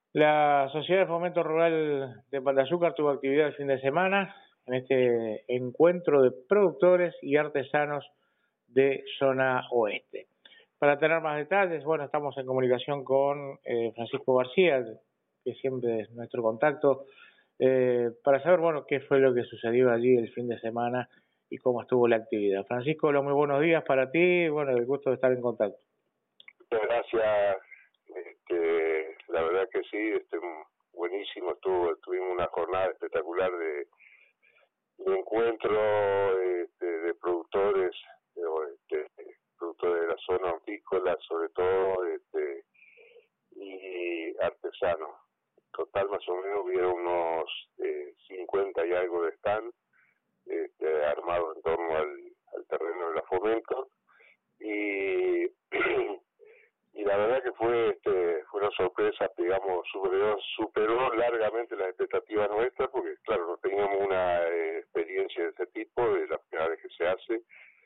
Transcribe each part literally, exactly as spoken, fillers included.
La Sociedad de Fomento Rural de Pan de Azúcar tuvo actividad el fin de semana en este encuentro de productores y artesanos de zona oeste. Para tener más detalles, bueno, estamos en comunicación con eh, Francisco García, que siempre es nuestro contacto, eh, para saber, bueno, qué fue lo que sucedió allí el fin de semana y cómo estuvo la actividad. Francisco, hola, muy buenos días para ti, bueno, el gusto de estar en contacto. Muchas gracias, este, la verdad que sí, este, buenísimo, estuvo, tuvimos una jornada espectacular de, de encuentro este, de productores, de, este, productores de la zona hortícola, sobre todo, este, y artesanos. Total, más o menos, hubieron unos eh, cincuenta y algo de stand este, armados en torno al, al terreno de la Fomento, y y la verdad que fue este fue una sorpresa, digamos, superó, superó largamente las expectativas nuestras, porque claro, no teníamos una eh, experiencia de ese tipo, de la primera vez que se hace,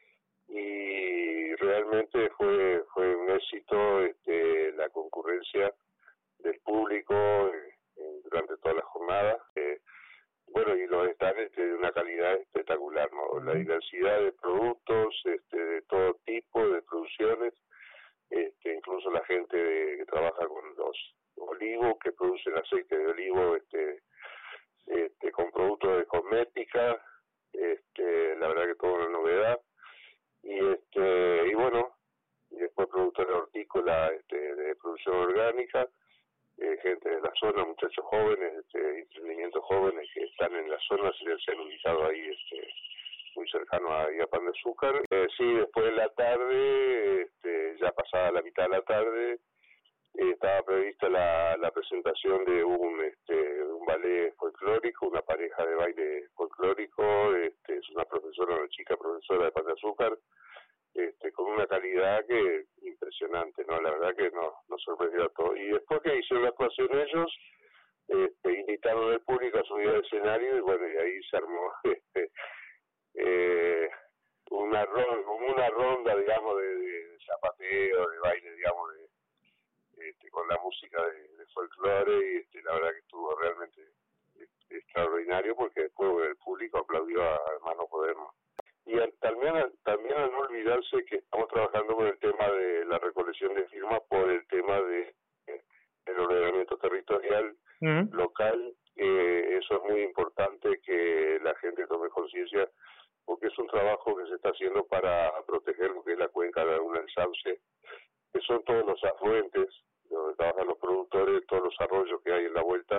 y realmente fue fue un éxito este la concurrencia del público eh, durante toda la jornada. Eh, bueno, y los stands este, de una calidad espectacular, ¿no? La diversidad de productos, este, de todo tipo, de producciones, este, incluso la gente de, que trabaja con los olivos, que producen aceite de olivo, este, este, con productos de cosmética, este, la verdad que toda una novedad, y este, y bueno, y después productores hortícolas, este, de producción orgánica, eh, gente de la zona, muchachos jóvenes, este, emprendimientos jóvenes que están en la zona, se, se han ubicado ahí, este, muy cercano a, a Pan de Azúcar. Eh, sí, después de la tarde, este, ya pasada la mitad de la tarde, eh, estaba prevista la, la presentación de un este un ballet folclórico, una pareja de baile folclórico, este, es una profesora, una chica profesora de Pan de Azúcar, este, con una calidad que impresionante, ¿no? La verdad que nos, nos sorprendió a todos. Y después que hicieron la actuación ellos, este, invitaron al público a subir al escenario, y bueno, y ahí se armó este, eh, una ronda, como una ronda, digamos, de, de, de zapateo, de baile, digamos, de, este, con la música de, de folclore, y este, la verdad que estuvo realmente este, extraordinario, porque después el público aplaudió a, a más no poder, ¿no? Y al, también, también a no olvidarse que estamos trabajando con el tema de la recolección de firmas por el tema de eh, el ordenamiento territorial uh-huh. local. Eh, eso es muy importante que la gente tome conciencia, porque es un trabajo que se está haciendo para proteger lo que es la cuenca de Laguna del Sauce, que son todos los afluentes donde trabajan los productores, todos los arroyos que hay en la vuelta,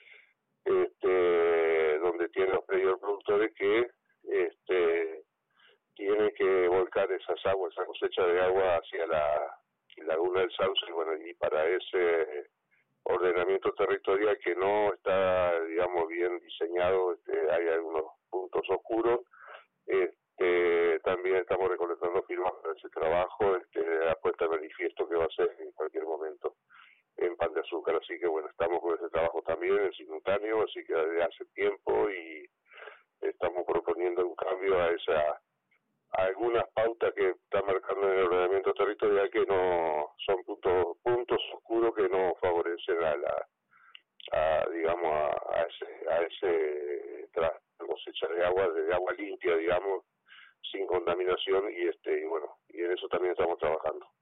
este, donde tienen los predios productores que este tiene que volcar esas aguas, esa cosecha de agua hacia la Laguna del Sauce, y bueno, y para ese ordenamiento territorial que no está, digamos, bien diseñado, este, hay algunos puntos oscuros, este, también estamos recolectando firmas para ese trabajo, este, la puesta de manifiesto que va a ser en cualquier momento en Pan de Azúcar, así que bueno, estamos con ese trabajo también en simultáneo, así que desde hace tiempo, y estamos proponiendo un cambio a esa algunas pautas que está marcando en el ordenamiento territorial, que no son puntos puntos oscuros que no favorecen a la a, digamos a, a ese a ese tras cosecha de agua de agua limpia, digamos, sin contaminación, y este y bueno, y en eso también estamos trabajando.